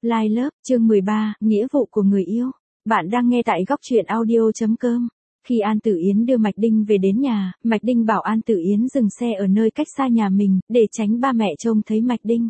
Lai lớp, chương 13, nghĩa vụ của người yêu. Bạn đang nghe tại góc truyện audio.com. Khi An Tử Yến đưa Mạch Đinh về đến nhà, Mạch Đinh bảo An Tử Yến dừng xe ở nơi cách xa nhà mình, để tránh ba mẹ trông thấy Mạch Đinh.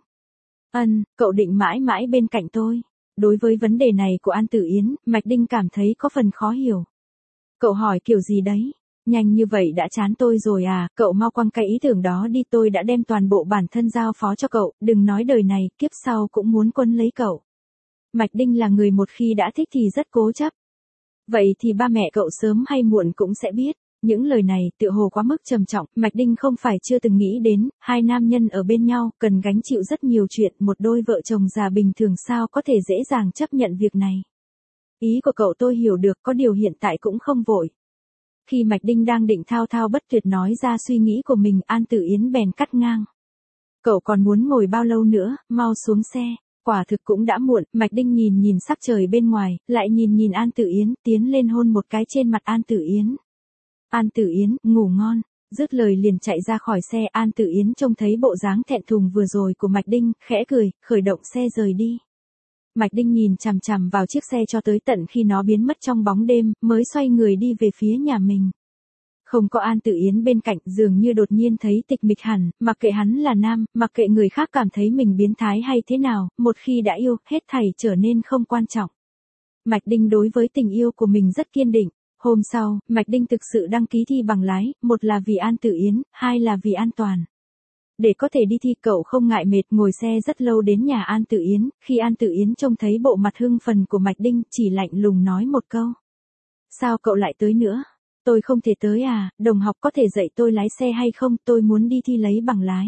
Cậu định mãi mãi bên cạnh tôi. Đối với vấn đề này của An Tử Yến, Mạch Đinh cảm thấy có phần khó hiểu. Cậu hỏi kiểu gì đấy? Nhanh như vậy đã chán tôi rồi à, cậu mau quăng cái ý tưởng đó đi, tôi đã đem toàn bộ bản thân giao phó cho cậu, đừng nói đời này, kiếp sau cũng muốn quấn lấy cậu. Mạch Đinh là người một khi đã thích thì rất cố chấp. Vậy thì ba mẹ cậu sớm hay muộn cũng sẽ biết. Những lời này tựa hồ quá mức trầm trọng, Mạch Đinh không phải chưa từng nghĩ đến, hai nam nhân ở bên nhau, cần gánh chịu rất nhiều chuyện, một đôi vợ chồng già bình thường sao có thể dễ dàng chấp nhận việc này. Ý của cậu tôi hiểu được, có điều hiện tại cũng không vội. Khi Mạch Đinh đang định thao thao bất tuyệt nói ra suy nghĩ của mình, An Tử Yến bèn cắt ngang. Cậu còn muốn ngồi bao lâu nữa, mau xuống xe. Quả thực cũng đã muộn, Mạch Đinh nhìn sắc trời bên ngoài, lại nhìn An Tử Yến, tiến lên hôn một cái trên mặt An Tử Yến. An Tử Yến, ngủ ngon. Dứt lời liền chạy ra khỏi xe. An Tử Yến trông thấy bộ dáng thẹn thùng vừa rồi của Mạch Đinh, khẽ cười, khởi động xe rời đi. Mạch Đinh nhìn chằm chằm vào chiếc xe cho tới tận khi nó biến mất trong bóng đêm, mới xoay người đi về phía nhà mình. Không có An Tử Yến bên cạnh, dường như đột nhiên thấy tịch mịch hẳn, mặc kệ hắn là nam, mặc kệ người khác cảm thấy mình biến thái hay thế nào, một khi đã yêu, hết thảy trở nên không quan trọng. Mạch Đinh đối với tình yêu của mình rất kiên định. Hôm sau, Mạch Đinh thực sự đăng ký thi bằng lái, một là vì An Tử Yến, hai là vì an toàn. Để có thể đi thi, cậu không ngại mệt, ngồi xe rất lâu đến nhà An Tử Yến. Khi An Tử Yến trông thấy bộ mặt hưng phấn của Mạch Đinh, chỉ lạnh lùng nói một câu. Sao cậu lại tới nữa? Tôi không thể tới à, đồng học có thể dạy tôi lái xe hay không, tôi muốn đi thi lấy bằng lái.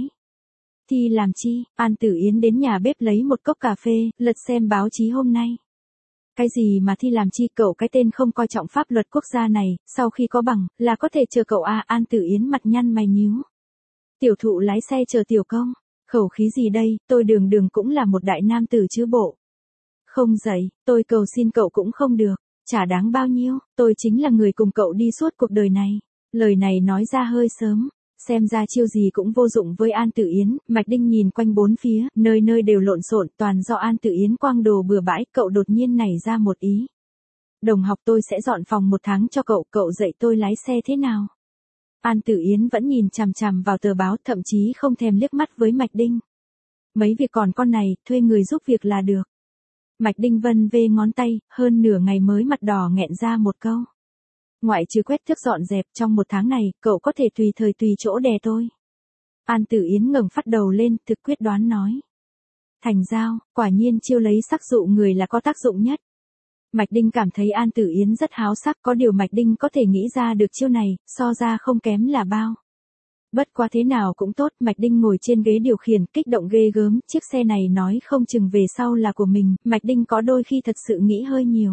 Thi làm chi? An Tử Yến đến nhà bếp lấy một cốc cà phê, lật xem báo chí hôm nay. Cái gì mà thi làm chi, cậu cái tên không coi trọng pháp luật quốc gia này, sau khi có bằng, là có thể chờ cậu à? An Tử Yến mặt nhăn mày nhíu. Tiểu thụ lái xe chờ tiểu công, khẩu khí gì đây, tôi đường cũng là một đại nam tử chứ bộ. Không dạy, tôi cầu xin cậu cũng không được, chả đáng bao nhiêu, tôi chính là người cùng cậu đi suốt cuộc đời này. Lời này nói ra hơi sớm, xem ra chiêu gì cũng vô dụng với An Tử Yến. Mạch Đinh nhìn quanh bốn phía, nơi nơi đều lộn xộn, toàn do An Tử Yến quang đồ bừa bãi. Cậu đột nhiên nảy ra một ý. Đồng học, tôi sẽ dọn phòng 1 tháng cho cậu, cậu dạy tôi lái xe thế nào? An Tử Yến vẫn nhìn chằm chằm vào tờ báo, thậm chí không thèm liếc mắt với Mạch Đinh. Mấy việc còn con này, thuê người giúp việc là được. Mạch Đinh vân vê ngón tay, hơn nửa ngày mới mặt đỏ nghẹn ra một câu. Ngoại trừ quét thước dọn dẹp, trong 1 tháng này, cậu có thể tùy thời tùy chỗ đè tôi. An Tử Yến ngẩng phát đầu lên, thực quyết đoán nói. Thành giao, quả nhiên chiêu lấy sắc dụ người là có tác dụng nhất. Mạch Đinh cảm thấy An Tử Yến rất háo sắc, có điều Mạch Đinh có thể nghĩ ra được chiêu này, so ra không kém là bao. Bất quá thế nào cũng tốt, Mạch Đinh ngồi trên ghế điều khiển, kích động ghê gớm, chiếc xe này nói không chừng về sau là của mình, Mạch Đinh có đôi khi thật sự nghĩ hơi nhiều.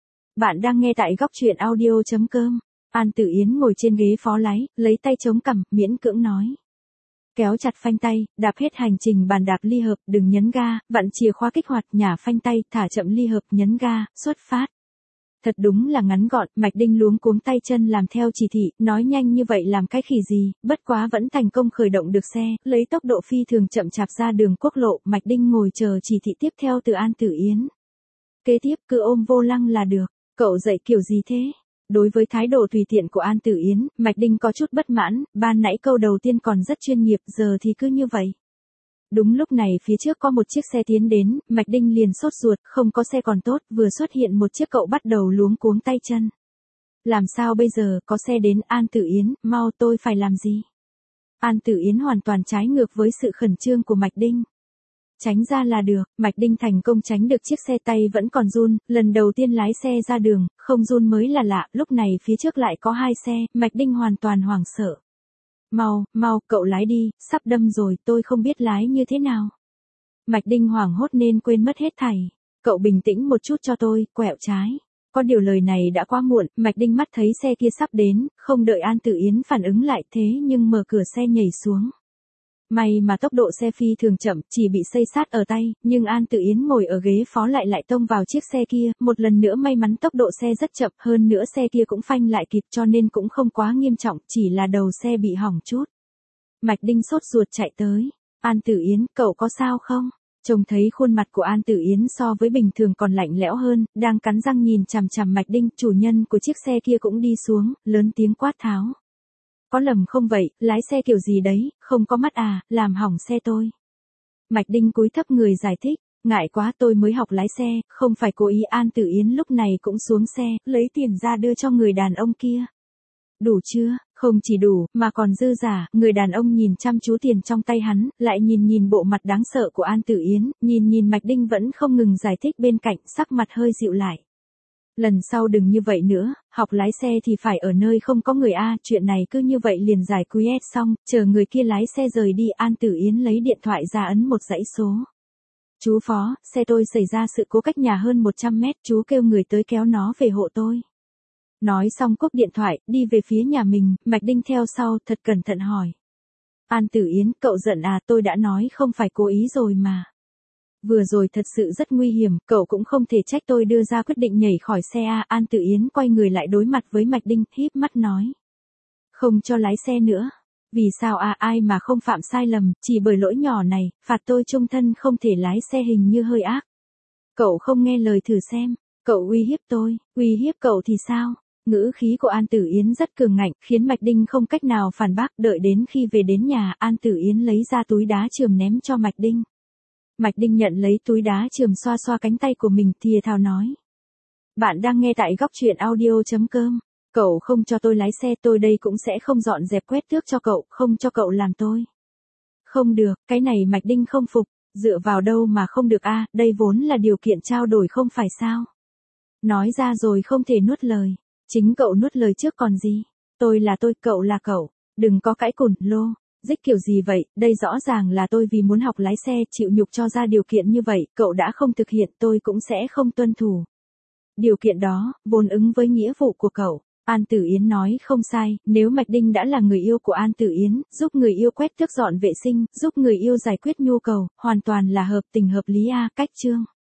Bạn đang nghe tại góc truyện audio.com. An Tử Yến ngồi trên ghế phó lái, lấy tay chống cằm, miễn cưỡng nói. Kéo chặt phanh tay, đạp hết hành trình bàn đạp ly hợp, đừng nhấn ga, vặn chìa khóa kích hoạt, nhả phanh tay, thả chậm ly hợp, nhấn ga, xuất phát. Thật đúng là ngắn gọn, Mạch Đinh luống cuống tay chân làm theo chỉ thị, nói nhanh như vậy làm cái khỉ gì, bất quá vẫn thành công khởi động được xe, lấy tốc độ phi thường chậm chạp ra đường quốc lộ. Mạch Đinh ngồi chờ chỉ thị tiếp theo từ An Tử Yến. Kế tiếp cứ ôm vô lăng là được, cậu dạy kiểu gì thế? Đối với thái độ tùy tiện của An Tử Yến, Mạch Đinh có chút bất mãn, ban nãy câu đầu tiên còn rất chuyên nghiệp, giờ thì cứ như vậy. Đúng lúc này phía trước có một chiếc xe tiến đến, Mạch Đinh liền sốt ruột, không có xe còn tốt, vừa xuất hiện một chiếc cậu bắt đầu luống cuống tay chân. Làm sao bây giờ, có xe đến, An Tử Yến, mau tôi phải làm gì? An Tử Yến hoàn toàn trái ngược với sự khẩn trương của Mạch Đinh. Tránh ra là được, Mạch Đinh thành công tránh được chiếc xe, tay vẫn còn run, lần đầu tiên lái xe ra đường, không run mới là lạ, lúc này phía trước lại có 2 xe, Mạch Đinh hoàn toàn hoảng sợ. Mau, cậu lái đi, sắp đâm rồi, tôi không biết lái như thế nào. Mạch Đinh hoảng hốt nên quên mất hết thảy. Cậu bình tĩnh một chút cho tôi, quẹo trái. Có điều lời này đã quá muộn, Mạch Đinh mắt thấy xe kia sắp đến, không đợi An Tử Yến phản ứng lại, thế nhưng mở cửa xe nhảy xuống. May mà tốc độ xe phi thường chậm, chỉ bị xây sát ở tay, nhưng An Tử Yến ngồi ở ghế phó lại tông vào chiếc xe kia, một lần nữa may mắn tốc độ xe rất chậm, hơn nữa xe kia cũng phanh lại kịp cho nên cũng không quá nghiêm trọng, chỉ là đầu xe bị hỏng chút. Mạch Đinh sốt ruột chạy tới. An Tử Yến, cậu có sao không? Trông thấy khuôn mặt của An Tử Yến so với bình thường còn lạnh lẽo hơn, đang cắn răng nhìn chằm chằm Mạch Đinh, chủ nhân của chiếc xe kia cũng đi xuống, lớn tiếng quát tháo. Có lầm không vậy, lái xe kiểu gì đấy, không có mắt à, làm hỏng xe tôi. Mạch Đinh cúi thấp người giải thích, ngại quá tôi mới học lái xe, không phải cố ý. An Tử Yến lúc này cũng xuống xe, lấy tiền ra đưa cho người đàn ông kia. Đủ chưa? Không chỉ đủ, mà còn dư giả. Người đàn ông nhìn chăm chú tiền trong tay hắn, lại nhìn bộ mặt đáng sợ của An Tử Yến, nhìn Mạch Đinh vẫn không ngừng giải thích bên cạnh, sắc mặt hơi dịu lại. Lần sau đừng như vậy nữa, học lái xe thì phải ở nơi không có người a. Chuyện này cứ như vậy liền giải quyết xong, chờ người kia lái xe rời đi. An Tử Yến lấy điện thoại ra ấn một dãy số. Chú Phó, xe tôi xảy ra sự cố cách nhà hơn 100 mét, chú kêu người tới kéo nó về hộ tôi. Nói xong cúp điện thoại, đi về phía nhà mình, Mạch Đinh theo sau, thật cẩn thận hỏi. An Tử Yến, cậu giận à, tôi đã nói không phải cố ý rồi mà. Vừa rồi thật sự rất nguy hiểm, cậu cũng không thể trách tôi đưa ra quyết định nhảy khỏi xe à. An Tử Yến quay người lại đối mặt với Mạch Đinh, híp mắt nói. Không cho lái xe nữa. Vì sao à, ai mà không phạm sai lầm, chỉ bởi lỗi nhỏ này, phạt tôi chung thân không thể lái xe hình như hơi ác. Cậu không nghe lời thử xem, cậu uy hiếp tôi, uy hiếp cậu thì sao? Ngữ khí của An Tử Yến rất cường ngạnh, khiến Mạch Đinh không cách nào phản bác. Đợi đến khi về đến nhà, An Tử Yến lấy ra túi đá chườm ném cho Mạch Đinh. Mạch Đinh nhận lấy túi đá chườm xoa xoa cánh tay của mình, thìa thào nói. Bạn đang nghe tại góc truyện audio.com. Cậu không cho tôi lái xe, tôi đây cũng sẽ không dọn dẹp quét tước cho cậu, không cho cậu làm tôi. Không được, cái này Mạch Đinh không phục, dựa vào đâu mà không được a, đây vốn là điều kiện trao đổi không phải sao. Nói ra rồi không thể nuốt lời, chính cậu nuốt lời trước còn gì. Tôi là tôi, cậu là cậu, đừng có cãi cùn, lô, dích kiểu gì vậy, đây rõ ràng là tôi vì muốn học lái xe, chịu nhục cho ra điều kiện như vậy, cậu đã không thực hiện tôi cũng sẽ không tuân thủ. Điều kiện đó, vốn ứng với nghĩa vụ của cậu. An Tử Yến nói không sai, nếu Mạch Đinh đã là người yêu của An Tử Yến, giúp người yêu quét tước dọn vệ sinh, giúp người yêu giải quyết nhu cầu, hoàn toàn là hợp tình hợp lý a. Cách chương